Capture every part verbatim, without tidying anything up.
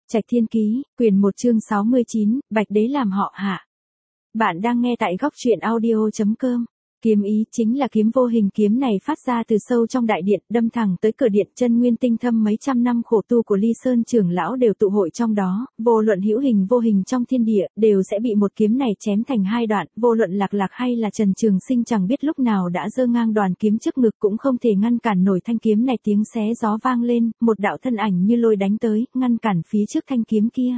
Trạch Thiên Ký, quyển một chương sáu mươi chín, Bạch Đế làm họ Hạ. Bạn đang nghe tại góc truyện audio chấm com. Kiếm ý chính là kiếm vô hình, kiếm này phát ra từ sâu trong đại điện, đâm thẳng tới cửa điện. Chân nguyên tinh thâm mấy trăm năm khổ tu của Ly Sơn trưởng lão đều tụ hội trong đó, vô luận hữu hình vô hình trong thiên địa, đều sẽ bị một kiếm này chém thành hai đoạn. Vô luận Lạc Lạc hay là Trần Trường Sinh chẳng biết lúc nào đã giơ ngang đoàn kiếm trước ngực, cũng không thể ngăn cản nổi thanh kiếm này. Tiếng xé gió vang lên, một đạo thân ảnh như lôi đánh tới, ngăn cản phía trước thanh kiếm kia.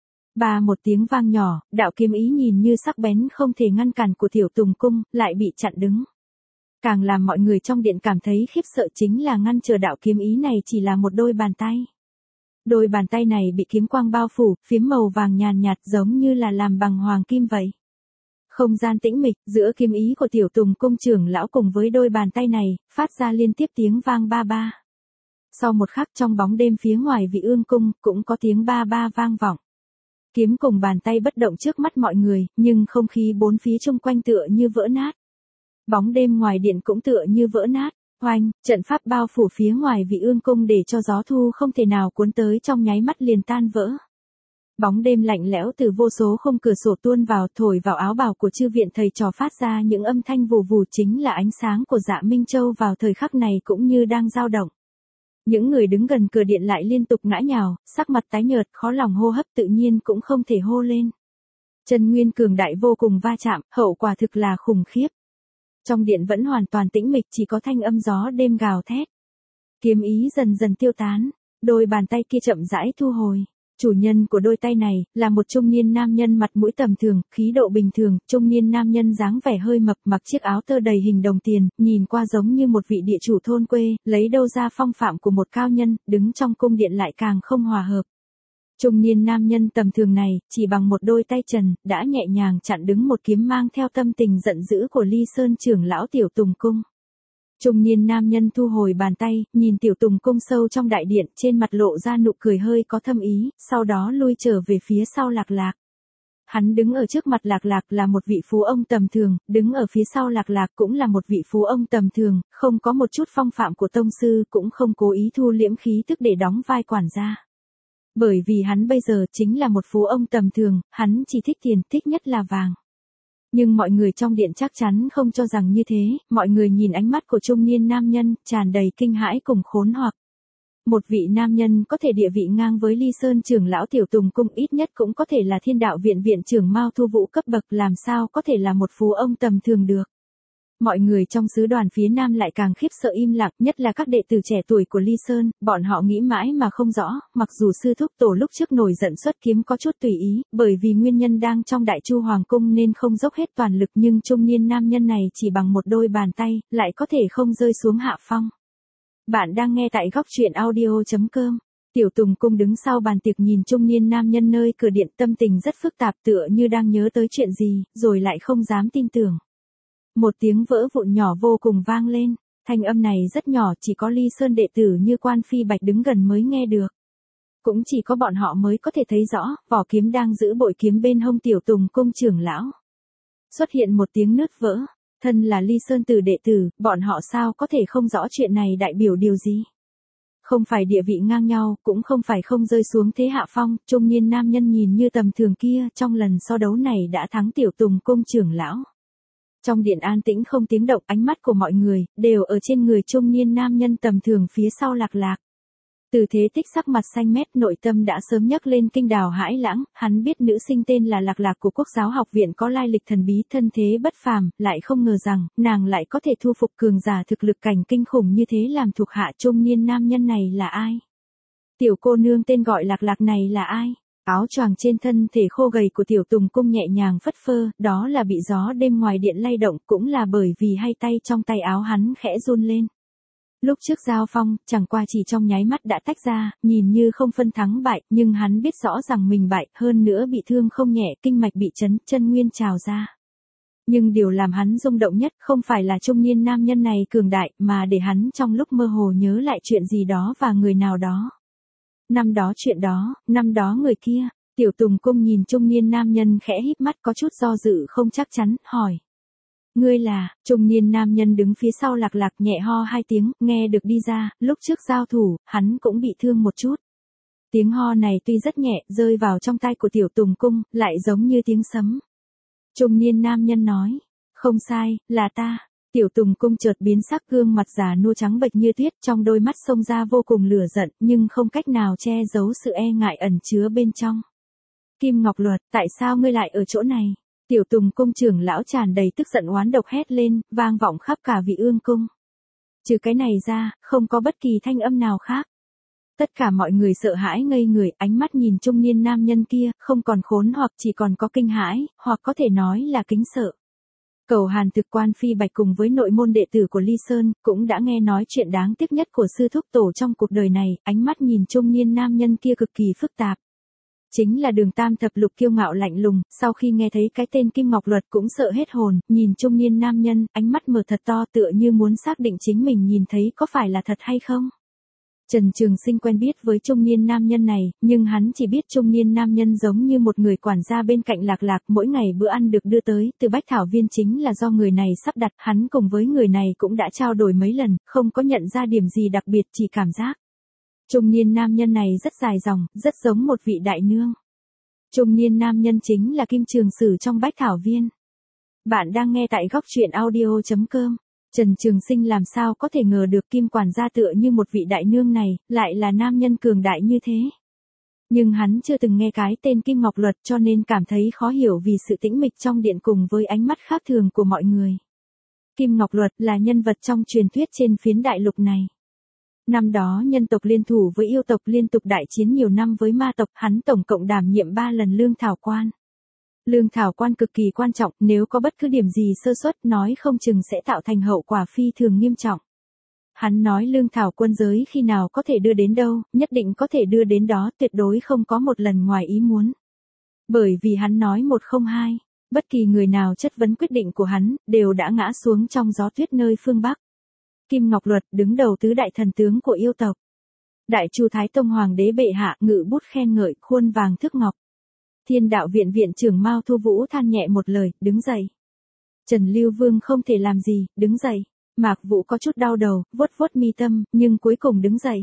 Ba một tiếng vang nhỏ, đạo kiếm ý nhìn như sắc bén không thể ngăn cản của Tiểu Tùng Cung, lại bị chặn đứng. Càng làm mọi người trong điện cảm thấy khiếp sợ chính là ngăn trở đạo kiếm ý này chỉ là một đôi bàn tay. Đôi bàn tay này bị kiếm quang bao phủ, phiếm màu vàng nhàn nhạt giống như là làm bằng hoàng kim vậy. Không gian tĩnh mịch, giữa kiếm ý của Tiểu Tùng Cung trưởng lão cùng với đôi bàn tay này, phát ra liên tiếp tiếng vang ba ba. Sau một khắc trong bóng đêm phía ngoài Vị Ương Cung, cũng có tiếng ba ba vang vọng. Kiếm cùng bàn tay bất động trước mắt mọi người, nhưng không khí bốn phía xung quanh tựa như vỡ nát. Bóng đêm ngoài điện cũng tựa như vỡ nát. Oanh, trận pháp bao phủ phía ngoài Vị Ương Cung để cho gió thu không thể nào cuốn tới, trong nháy mắt liền tan vỡ. Bóng đêm lạnh lẽo từ vô số khung cửa sổ tuôn vào, thổi vào áo bào của chư viện thầy trò, phát ra những âm thanh vù vù, chính là ánh sáng của Dạ Minh Châu vào thời khắc này cũng như đang dao động. Những người đứng gần cửa điện lại liên tục ngã nhào, sắc mặt tái nhợt, khó lòng hô hấp, tự nhiên cũng không thể hô lên. Chân nguyên cường đại vô cùng va chạm, hậu quả thực là khủng khiếp. Trong điện vẫn hoàn toàn tĩnh mịch, chỉ có thanh âm gió đêm gào thét. Kiếm ý dần dần tiêu tán, đôi bàn tay kia chậm rãi thu hồi. Chủ nhân của đôi tay này, là một trung niên nam nhân mặt mũi tầm thường, khí độ bình thường. Trung niên nam nhân dáng vẻ hơi mập, mặc chiếc áo tơ đầy hình đồng tiền, nhìn qua giống như một vị địa chủ thôn quê, lấy đâu ra phong phạm của một cao nhân, đứng trong cung điện lại càng không hòa hợp. Trung niên nam nhân tầm thường này, chỉ bằng một đôi tay trần, đã nhẹ nhàng chặn đứng một kiếm mang theo tâm tình giận dữ của Ly Sơn trưởng lão Tiểu Tùng Cung. Trung niên nam nhân thu hồi bàn tay, nhìn Tiểu Tùng Cung sâu trong đại điện, trên mặt lộ ra nụ cười hơi có thâm ý, sau đó lui trở về phía sau Lạc Lạc. Hắn đứng ở trước mặt Lạc Lạc là một vị phú ông tầm thường, đứng ở phía sau Lạc Lạc cũng là một vị phú ông tầm thường, không có một chút phong phạm của tông sư, cũng không cố ý thu liễm khí tức để đóng vai quản gia. Bởi vì hắn bây giờ chính là một phú ông tầm thường, hắn chỉ thích tiền, thích nhất là vàng. Nhưng mọi người trong điện chắc chắn không cho rằng như thế, mọi người nhìn ánh mắt của trung niên nam nhân, tràn đầy kinh hãi cùng khốn hoặc. Một vị nam nhân có thể địa vị ngang với Ly Sơn trưởng lão Tiểu Tùng Cung, ít nhất cũng có thể là Thiên Đạo Viện viện trưởng Mao Thu Vũ cấp bậc, làm sao có thể là một phú ông tầm thường được. Mọi người trong sứ đoàn phía Nam lại càng khiếp sợ im lặng, nhất là các đệ tử trẻ tuổi của Ly Sơn, bọn họ nghĩ mãi mà không rõ, mặc dù sư thúc tổ lúc trước nổi giận xuất kiếm có chút tùy ý, bởi vì nguyên nhân đang trong Đại Chu Hoàng Cung nên không dốc hết toàn lực, nhưng trung niên nam nhân này chỉ bằng một đôi bàn tay, lại có thể không rơi xuống hạ phong. Bạn đang nghe tại góc truyện audio chấm com. Tiểu Tùng Cung đứng sau bàn tiệc nhìn trung niên nam nhân nơi cửa điện, tâm tình rất phức tạp, tựa như đang nhớ tới chuyện gì, rồi lại không dám tin tưởng. Một tiếng vỡ vụn nhỏ vô cùng vang lên, thanh âm này rất nhỏ, chỉ có Ly Sơn đệ tử như Quan Phi Bạch đứng gần mới nghe được. Cũng chỉ có bọn họ mới có thể thấy rõ, vỏ kiếm đang giữ bội kiếm bên hông Tiểu Tùng Cung trưởng lão. Xuất hiện một tiếng nứt vỡ, thân là Ly Sơn tử đệ tử, bọn họ sao có thể không rõ chuyện này đại biểu điều gì. Không phải địa vị ngang nhau, cũng không phải không rơi xuống thế hạ phong, trung niên nam nhân nhìn như tầm thường kia, trong lần so đấu này đã thắng Tiểu Tùng Cung trưởng lão. Trong điện an tĩnh không tiếng động, ánh mắt của mọi người, đều ở trên người trung niên nam nhân tầm thường phía sau Lạc Lạc. Từ Thế Tích sắc mặt xanh mét, nội tâm đã sớm nhấc lên kinh đào hãi lãng, hắn biết nữ sinh tên là Lạc Lạc của Quốc giáo học viện có lai lịch thần bí, thân thế bất phàm, lại không ngờ rằng, nàng lại có thể thu phục cường giả thực lực cảnh kinh khủng như thế làm thuộc hạ. Trung niên nam nhân này là ai? Tiểu cô nương tên gọi Lạc Lạc này là ai? Áo choàng trên thân thể khô gầy của Tiểu Tùng Cung nhẹ nhàng phất phơ, đó là bị gió đêm ngoài điện lay động, cũng là bởi vì hai tay trong tay áo hắn khẽ run lên. Lúc trước giao phong, chẳng qua chỉ trong nháy mắt đã tách ra, nhìn như không phân thắng bại, nhưng hắn biết rõ rằng mình bại, hơn nữa bị thương không nhẹ, kinh mạch bị chấn, chân nguyên trào ra. Nhưng điều làm hắn rung động nhất không phải là trung niên nam nhân này cường đại, mà để hắn trong lúc mơ hồ nhớ lại chuyện gì đó và người nào đó. Năm đó chuyện đó, năm đó người kia. Tiểu Tùng Cung nhìn trung niên nam nhân khẽ híp mắt, có chút do dự không chắc chắn, hỏi. Ngươi là? Trung niên nam nhân đứng phía sau Lạc Lạc nhẹ ho hai tiếng, nghe được đi ra, lúc trước giao thủ, hắn cũng bị thương một chút. Tiếng ho này tuy rất nhẹ, rơi vào trong tai của Tiểu Tùng Cung, lại giống như tiếng sấm. Trung niên nam nhân nói, không sai, là ta. Tiểu Tùng Cung chợt biến sắc, gương mặt già nua trắng bệch như tuyết, trong đôi mắt xông ra vô cùng lửa giận, nhưng không cách nào che giấu sự e ngại ẩn chứa bên trong. Kim Ngọc Luật, tại sao ngươi lại ở chỗ này? Tiểu Tùng Cung trưởng lão tràn đầy tức giận oán độc hét lên, vang vọng khắp cả Vị Ương Cung. Trừ cái này ra, không có bất kỳ thanh âm nào khác. Tất cả mọi người sợ hãi ngây người, ánh mắt nhìn trung niên nam nhân kia, không còn khốn hoặc chỉ còn có kinh hãi, hoặc có thể nói là kính sợ. Cầu Hàn Thực Quan Phi Bạch cùng với nội môn đệ tử của Ly Sơn, cũng đã nghe nói chuyện đáng tiếc nhất của sư thúc tổ trong cuộc đời này, ánh mắt nhìn trung niên nam nhân kia cực kỳ phức tạp. Chính là Đường Tam Thập Lục kiêu ngạo lạnh lùng, sau khi nghe thấy cái tên Kim Ngọc Luật cũng sợ hết hồn, nhìn trung niên nam nhân, ánh mắt mở thật to tựa như muốn xác định chính mình nhìn thấy có phải là thật hay không. Trần Trường Sinh quen biết với trung niên nam nhân này, nhưng hắn chỉ biết trung niên nam nhân giống như một người quản gia bên cạnh Lạc Lạc, mỗi ngày bữa ăn được đưa tới từ Bách Thảo Viên chính là do người này sắp đặt, hắn cùng với người này cũng đã trao đổi mấy lần, không có nhận ra điểm gì đặc biệt, chỉ cảm giác. Trung niên nam nhân này rất dài dòng, rất giống một vị đại nương. Trung niên nam nhân chính là Kim Trường Sử trong Bách Thảo Viên. Bạn đang nghe tại góc truyện audio chấm com. Trần Trường Sinh làm sao có thể ngờ được Kim quản gia tựa như một vị đại nương này, lại là nam nhân cường đại như thế. Nhưng hắn chưa từng nghe cái tên Kim Ngọc Luật cho nên cảm thấy khó hiểu vì sự tĩnh mịch trong điện cùng với ánh mắt khác thường của mọi người. Kim Ngọc Luật là nhân vật trong truyền thuyết trên phiến đại lục này. Năm đó nhân tộc liên thủ với yêu tộc liên tục đại chiến nhiều năm với ma tộc, hắn tổng cộng đảm nhiệm ba lần lương thảo quan. Lương thảo quan cực kỳ quan trọng, nếu có bất cứ điểm gì sơ suất nói không chừng sẽ tạo thành hậu quả phi thường nghiêm trọng. Hắn nói lương thảo quân giới khi nào có thể đưa đến đâu, nhất định có thể đưa đến đó, tuyệt đối không có một lần ngoài ý muốn. Bởi vì hắn nói một không hai, bất kỳ người nào chất vấn quyết định của hắn, đều đã ngã xuống trong gió tuyết nơi phương Bắc. Kim Ngọc Luật đứng đầu tứ đại thần tướng của yêu tộc. Đại Chu Thái Tông Hoàng đế bệ hạ ngự bút khen ngợi, khuôn vàng thước ngọc. Thiên đạo viện viện trưởng Mao Thu Vũ than nhẹ một lời, đứng dậy. Trần Lưu Vương không thể làm gì, đứng dậy. Mạc Vũ có chút đau đầu, vuốt vuốt mi tâm, nhưng cuối cùng đứng dậy.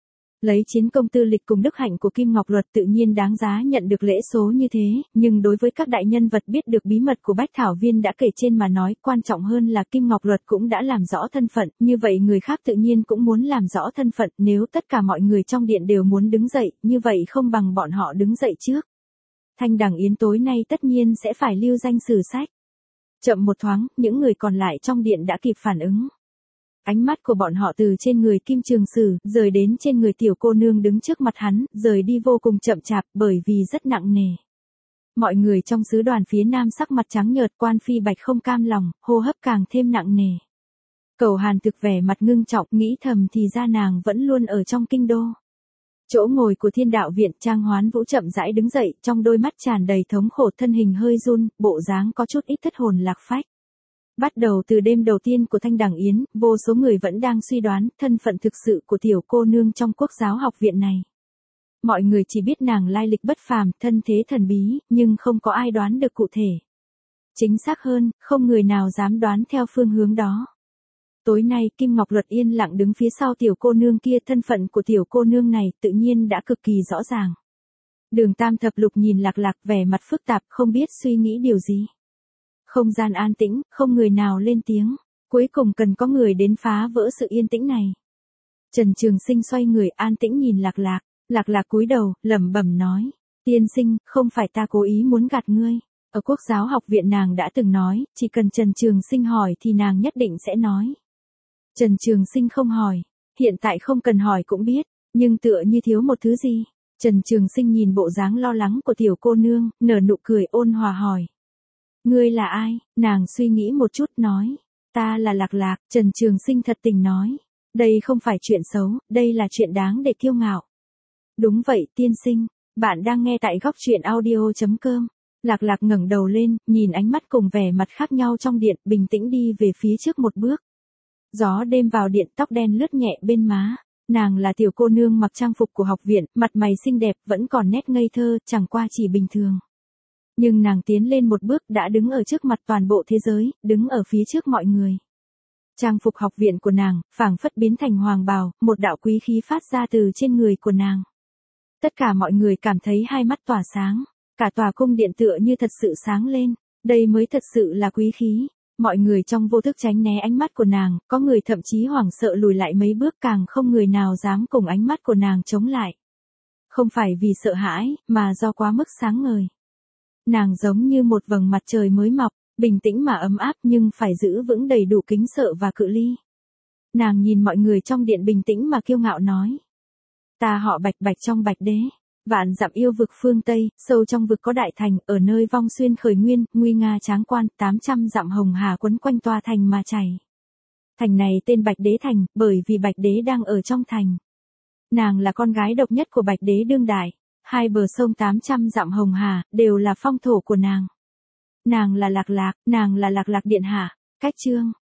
Lấy chiến công tư lịch cùng đức hạnh của Kim Ngọc Luật tự nhiên đáng giá nhận được lễ số như thế, nhưng đối với các đại nhân vật biết được bí mật của Bách Thảo Viên đã kể trên mà nói, quan trọng hơn là Kim Ngọc Luật cũng đã làm rõ thân phận, như vậy người khác tự nhiên cũng muốn làm rõ thân phận, nếu tất cả mọi người trong điện đều muốn đứng dậy, như vậy không bằng bọn họ đứng dậy trước. Thanh Đằng Yến tối nay tất nhiên sẽ phải lưu danh sử sách. Chậm một thoáng, những người còn lại trong điện đã kịp phản ứng. Ánh mắt của bọn họ từ trên người Kim Trường Sử, rời đến trên người tiểu cô nương đứng trước mặt hắn, rời đi vô cùng chậm chạp, bởi vì rất nặng nề. Mọi người trong sứ đoàn phía nam sắc mặt trắng nhợt, Quan Phi Bạch không cam lòng, hô hấp càng thêm nặng nề. Cầu Hàn Thực vẻ mặt ngưng trọng, nghĩ thầm thì ra nàng vẫn luôn ở trong kinh đô. Chỗ ngồi của Thiên Đạo Viện, Trang Hoán Vũ chậm rãi đứng dậy, trong đôi mắt tràn đầy thống khổ, thân hình hơi run, bộ dáng có chút ít thất hồn lạc phách. Bắt đầu từ đêm đầu tiên của Thanh Đằng Yến, vô số người vẫn đang suy đoán thân phận thực sự của tiểu cô nương trong Quốc giáo học viện này. Mọi người chỉ biết nàng lai lịch bất phàm, thân thế thần bí, nhưng không có ai đoán được cụ thể. Chính xác hơn, không người nào dám đoán theo phương hướng đó. Tối nay Kim Ngọc Luật yên lặng đứng phía sau tiểu cô nương kia, thân phận của tiểu cô nương này tự nhiên đã cực kỳ rõ ràng. Đường Tam Thập Lục nhìn Lạc Lạc vẻ mặt phức tạp, không biết suy nghĩ điều gì. Không gian an tĩnh, không người nào lên tiếng, cuối cùng cần có người đến phá vỡ sự yên tĩnh này. Trần Trường Sinh xoay người an tĩnh nhìn Lạc Lạc, Lạc Lạc cúi đầu, lẩm bẩm nói, tiên sinh, không phải ta cố ý muốn gạt ngươi. Ở Quốc giáo học viện nàng đã từng nói, chỉ cần Trần Trường Sinh hỏi thì nàng nhất định sẽ nói. Trần Trường Sinh không hỏi, hiện tại không cần hỏi cũng biết, nhưng tựa như thiếu một thứ gì. Trần Trường Sinh nhìn bộ dáng lo lắng của tiểu cô nương, nở nụ cười ôn hòa hỏi. Ngươi là ai? Nàng suy nghĩ một chút nói. Ta là Lạc Lạc, Trần Trường Sinh thật tình nói. Đây không phải chuyện xấu, đây là chuyện đáng để kiêu ngạo. Đúng vậy tiên sinh, bạn đang nghe tại góc truyện audio chấm com. Lạc Lạc ngẩng đầu lên, nhìn ánh mắt cùng vẻ mặt khác nhau trong điện, bình tĩnh đi về phía trước một bước. Gió đêm vào điện, tóc đen lướt nhẹ bên má. Nàng là tiểu cô nương mặc trang phục của học viện, mặt mày xinh đẹp, vẫn còn nét ngây thơ, chẳng qua chỉ bình thường. Nhưng nàng tiến lên một bước đã đứng ở trước mặt toàn bộ thế giới, đứng ở phía trước mọi người. Trang phục học viện của nàng, phảng phất biến thành hoàng bào, một đạo quý khí phát ra từ trên người của nàng. Tất cả mọi người cảm thấy hai mắt tỏa sáng, cả tòa cung điện tựa như thật sự sáng lên, đây mới thật sự là quý khí. Mọi người trong vô thức tránh né ánh mắt của nàng, có người thậm chí hoảng sợ lùi lại mấy bước, càng không người nào dám cùng ánh mắt của nàng chống lại. Không phải vì sợ hãi, mà do quá mức sáng ngời. Nàng giống như một vầng mặt trời mới mọc, bình tĩnh mà ấm áp nhưng phải giữ vững đầy đủ kính sợ và cự ly. Nàng nhìn mọi người trong điện bình tĩnh mà kiêu ngạo nói. Ta họ Bạch, Bạch trong Bạch Đế. Vạn dặm yêu vực phương Tây, sâu trong vực có đại thành, ở nơi vong xuyên khởi nguyên, nguy nga tráng quan, tám trăm dặm hồng hà quấn quanh tòa thành mà chảy. Thành này tên Bạch Đế Thành, bởi vì Bạch Đế đang ở trong thành. Nàng là con gái độc nhất của Bạch Đế đương đại, hai bờ sông tám trăm dặm hồng hà, đều là phong thổ của nàng. Nàng là Lạc Lạc, nàng là Lạc Lạc điện hạ. Cách chương